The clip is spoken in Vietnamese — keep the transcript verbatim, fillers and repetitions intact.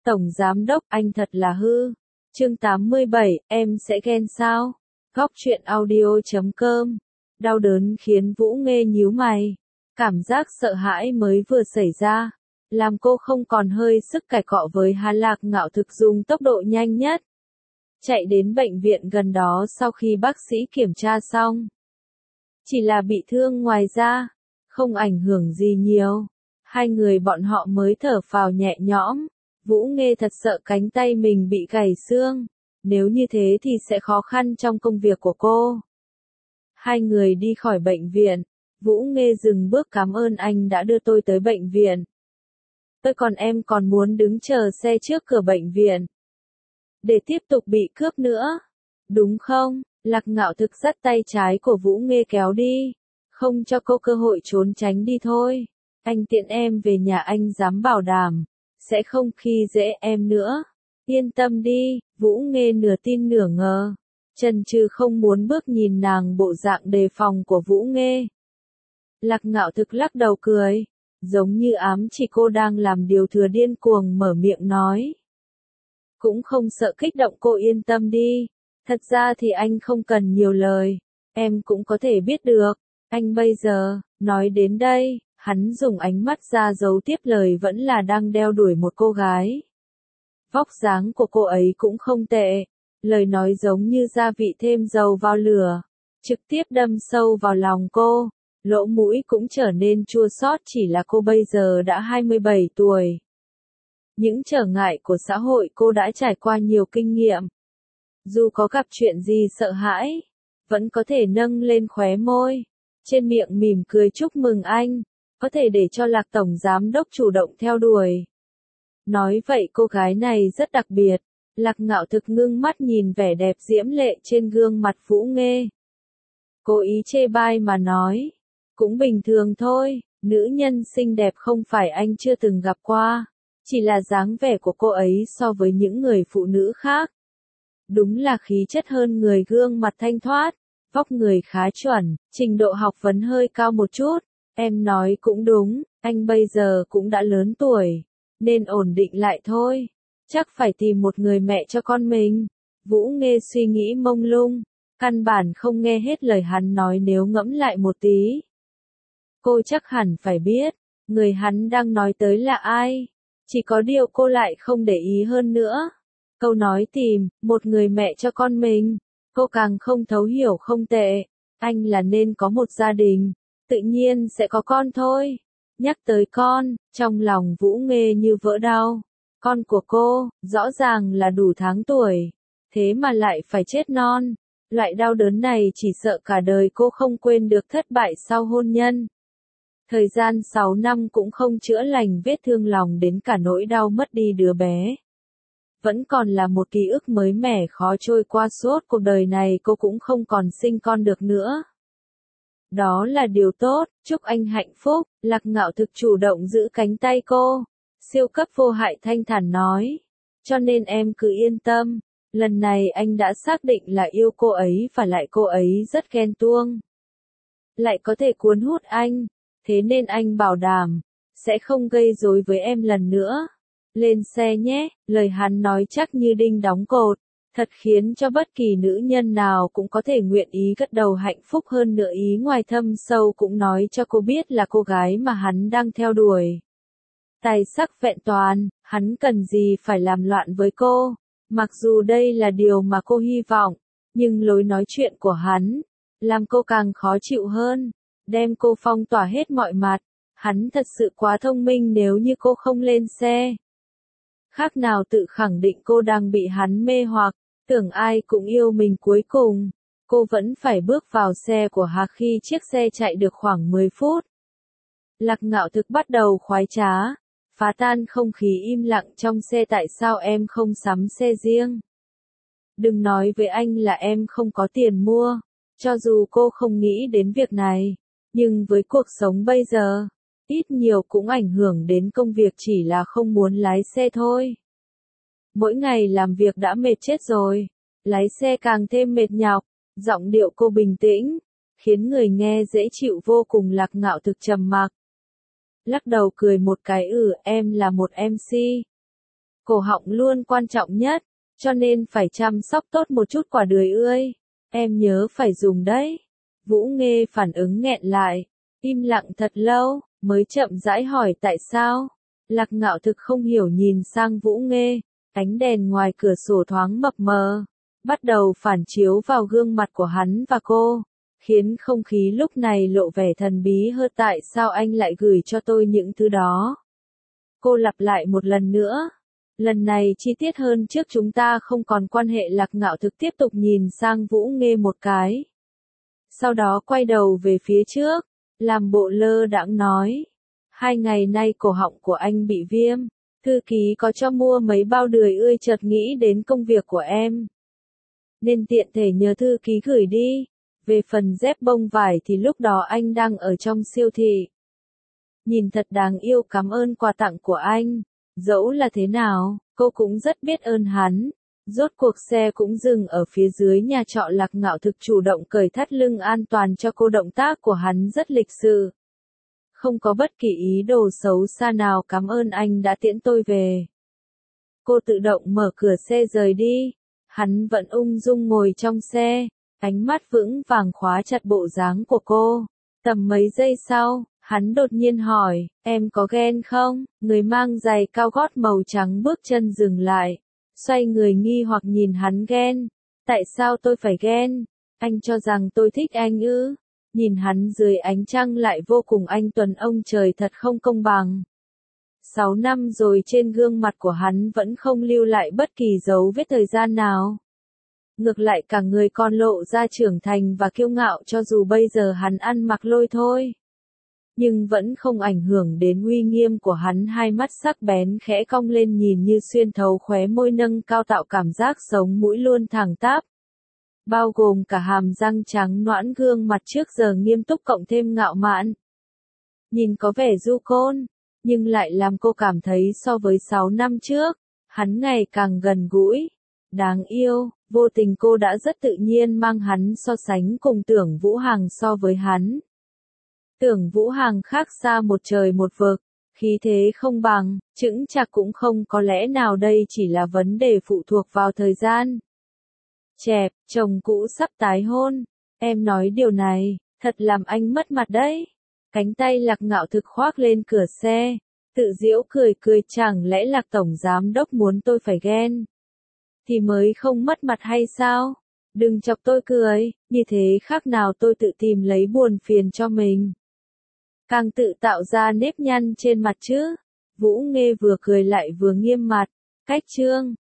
Tổng Giám Đốc, anh thật là hư. Chương tám mươi bảy, em sẽ ghen sao? Góc truyện audio chấm com. Đau đớn khiến Vũ Nghê nhíu mày. Cảm giác sợ hãi mới vừa xảy ra, làm cô không còn hơi sức cãi cọ với Hà Lạc Ngạo Thực dùng tốc độ nhanh nhất. Chạy đến bệnh viện gần đó sau khi bác sĩ kiểm tra xong. Chỉ là bị thương ngoài da, không ảnh hưởng gì nhiều. Hai người bọn họ mới thở phào nhẹ nhõm. Vũ Nghê thật sợ cánh tay mình bị gãy xương. Nếu như thế thì sẽ khó khăn trong công việc của cô. Hai người đi khỏi bệnh viện. Vũ Nghê dừng bước, cảm ơn anh đã đưa tôi tới bệnh viện. Tôi còn em còn muốn đứng chờ xe trước cửa bệnh viện. Để tiếp tục bị cướp nữa. Đúng không? Lạc Ngạo Thực dắt tay trái của Vũ Nghê kéo đi. Không cho cô cơ hội trốn tránh đi thôi. Anh tiện em về nhà, anh dám bảo đảm. Sẽ không khi dễ em nữa. Yên tâm đi, Vũ Nghê nửa tin nửa ngờ. Chần chừ không muốn bước nhìn nàng bộ dạng đề phòng của Vũ Nghê. Lạc Ngạo Thực lắc đầu cười. Giống như ám chỉ cô đang làm điều thừa điên cuồng mở miệng nói. Cũng không sợ kích động cô, yên tâm đi. Thật ra thì anh không cần nhiều lời. Em cũng có thể biết được. Anh bây giờ, nói đến đây, hắn dùng ánh mắt ra dấu tiếp lời vẫn là đang đeo đuổi một cô gái. Vóc dáng của cô ấy cũng không tệ. Lời nói giống như gia vị thêm dầu vào lửa. Trực tiếp đâm sâu vào lòng cô. Lỗ mũi cũng trở nên chua xót, chỉ là cô bây giờ đã hai mươi bảy tuổi. Những trở ngại của xã hội cô đã trải qua nhiều kinh nghiệm. Dù có gặp chuyện gì sợ hãi, vẫn có thể nâng lên khóe môi. Trên miệng mỉm cười chúc mừng anh, có thể để cho Lạc Tổng Giám Đốc chủ động theo đuổi. Nói vậy cô gái này rất đặc biệt. Lạc Ngạo Thực ngưng mắt nhìn vẻ đẹp diễm lệ trên gương mặt Vũ Nghê. Cố ý chê bai mà nói. Cũng bình thường thôi, nữ nhân xinh đẹp không phải anh chưa từng gặp qua. Chỉ là dáng vẻ của cô ấy so với những người phụ nữ khác. Đúng là khí chất hơn người, gương mặt thanh thoát, vóc người khá chuẩn, trình độ học vấn hơi cao một chút. Em nói cũng đúng, anh bây giờ cũng đã lớn tuổi, nên ổn định lại thôi. Chắc phải tìm một người mẹ cho con mình. Vũ Nghê suy nghĩ mông lung, căn bản không nghe hết lời hắn nói, nếu ngẫm lại một tí. Cô chắc hẳn phải biết, người hắn đang nói tới là ai. Chỉ có điều cô lại không để ý hơn nữa. Câu nói tìm một người mẹ cho con mình, cô càng không thấu hiểu. Không tệ, anh là nên có một gia đình, tự nhiên sẽ có con thôi. Nhắc tới con, trong lòng Vũ Nghê như vỡ đau. Con của cô, rõ ràng là đủ tháng tuổi, thế mà lại phải chết non. Loại đau đớn này chỉ sợ cả đời cô không quên được, thất bại sau hôn nhân. Thời gian sáu năm cũng không chữa lành vết thương lòng, đến cả nỗi đau mất đi đứa bé. Vẫn còn là một ký ức mới mẻ khó trôi qua, suốt cuộc đời này cô cũng không còn sinh con được nữa. Đó là điều tốt, chúc anh hạnh phúc. Lạc Ngạo Thực chủ động giữ cánh tay cô. Siêu cấp vô hại thanh thản nói. Cho nên em cứ yên tâm. Lần này anh đã xác định là yêu cô ấy, và lại cô ấy rất ghen tuông. Lại có thể cuốn hút anh. Thế nên anh bảo đảm, sẽ không gây rối với em lần nữa. Lên xe nhé, lời hắn nói chắc như đinh đóng cột, thật khiến cho bất kỳ nữ nhân nào cũng có thể nguyện ý gật đầu hạnh phúc. Hơn nữa ý ngoài thâm sâu cũng nói cho cô biết là cô gái mà hắn đang theo đuổi. Tài sắc vẹn toàn, hắn cần gì phải làm loạn với cô. Mặc dù đây là điều mà cô hy vọng, nhưng lối nói chuyện của hắn, làm cô càng khó chịu hơn. Đem cô phong tỏa hết mọi mặt. Hắn thật sự quá thông minh, nếu như cô không lên xe. Khác nào tự khẳng định cô đang bị hắn mê hoặc, tưởng ai cũng yêu mình. Cuối cùng, cô vẫn phải bước vào xe của Hà khi chiếc xe chạy được khoảng mười phút. Lạc Ngạo Thực bắt đầu khoái trá, phá tan không khí im lặng trong xe. Tại sao em không sắm xe riêng? Đừng nói với anh là em không có tiền mua. Cho dù cô không nghĩ đến việc này, nhưng với cuộc sống bây giờ, ít nhiều cũng ảnh hưởng đến công việc, chỉ là không muốn lái xe thôi. Mỗi ngày làm việc đã mệt chết rồi, lái xe càng thêm mệt nhọc. Giọng điệu cô bình tĩnh, khiến người nghe dễ chịu vô cùng. Lạc Ngạo Thực trầm mặc, lắc đầu cười một cái, ừ, em là một em xê. cổ họng luôn quan trọng nhất, cho nên phải chăm sóc tốt một chút quả đười ươi. Em nhớ phải dùng đấy. Vũ Nghê phản ứng nghẹn lại, im lặng thật lâu, mới chậm rãi hỏi tại sao. Lạc Ngạo Thực không hiểu nhìn sang Vũ Nghê, ánh đèn ngoài cửa sổ thoáng mập mờ, bắt đầu phản chiếu vào gương mặt của hắn và cô, khiến không khí lúc này lộ vẻ thần bí hơn. Tại sao anh lại gửi cho tôi những thứ đó? Cô lặp lại một lần nữa. Lần này chi tiết hơn trước, chúng ta không còn quan hệ. Lạc Ngạo Thực tiếp tục nhìn sang Vũ Nghê một cái. Sau đó quay đầu về phía trước, làm bộ lơ đãng nói. Hai ngày nay cổ họng của anh bị viêm, thư ký có cho mua mấy bao đười ươi, chợt nghĩ đến công việc của em, nên tiện thể nhờ thư ký gửi đi. Về phần dép bông vải thì lúc đó anh đang ở trong siêu thị. Nhìn thật đáng yêu, cảm ơn quà tặng của anh. Dẫu là thế nào, cô cũng rất biết ơn hắn. Rốt cuộc xe cũng dừng ở phía dưới nhà trọ. Lạc Ngạo Thực chủ động cởi thắt lưng an toàn cho cô, động tác của hắn rất lịch sự. Không có bất kỳ ý đồ xấu xa nào. Cảm ơn anh đã tiễn tôi về. Cô tự động mở cửa xe rời đi. Hắn vẫn ung dung ngồi trong xe, ánh mắt vững vàng khóa chặt bộ dáng của cô. Tầm mấy giây sau, hắn đột nhiên hỏi, em có ghen không? Người mang giày cao gót màu trắng bước chân dừng lại, xoay người nghi hoặc nhìn hắn. Ghen? Tại sao tôi phải ghen? Anh cho rằng tôi thích anh ư? Nhìn hắn dưới ánh trăng lại vô cùng anh tuấn, ông trời thật không công bằng. Sáu năm rồi, trên gương mặt của hắn vẫn không lưu lại bất kỳ dấu vết thời gian nào. Ngược lại cả người còn lộ ra trưởng thành và kiêu ngạo, cho dù bây giờ hắn ăn mặc lôi thôi, nhưng vẫn không ảnh hưởng đến uy nghiêm của hắn. Hai mắt sắc bén khẽ cong lên nhìn như xuyên thấu khóe môi nâng cao, tạo cảm giác sống mũi luôn thẳng tắp, bao gồm cả hàm răng trắng nõn. Gương mặt trước giờ nghiêm túc cộng thêm ngạo mạn, nhìn có vẻ du côn, nhưng lại làm cô cảm thấy so với sáu năm trước, hắn ngày càng gần gũi, đáng yêu. Vô tình cô đã rất tự nhiên mang hắn so sánh cùng Tưởng Vũ Hằng. So với hắn, Tưởng Vũ Hằng khác xa một trời một vực, khí thế không bằng, chững chạc cũng không. Có lẽ nào đây chỉ là vấn đề phụ thuộc vào thời gian. Chẹp, chồng cũ sắp tái hôn. Em nói điều này, thật làm anh mất mặt đấy. Cánh tay Lạc Ngạo Thực khoác lên cửa xe, tự giễu cười cười. Chẳng lẽ Lạc tổng giám đốc muốn tôi phải ghen thì mới không mất mặt hay sao? Đừng chọc tôi cười, như thế khác nào tôi tự tìm lấy buồn phiền cho mình, càng tự tạo ra nếp nhăn trên mặt chứ. Vũ Nghê vừa cười lại vừa nghiêm mặt. Cách chương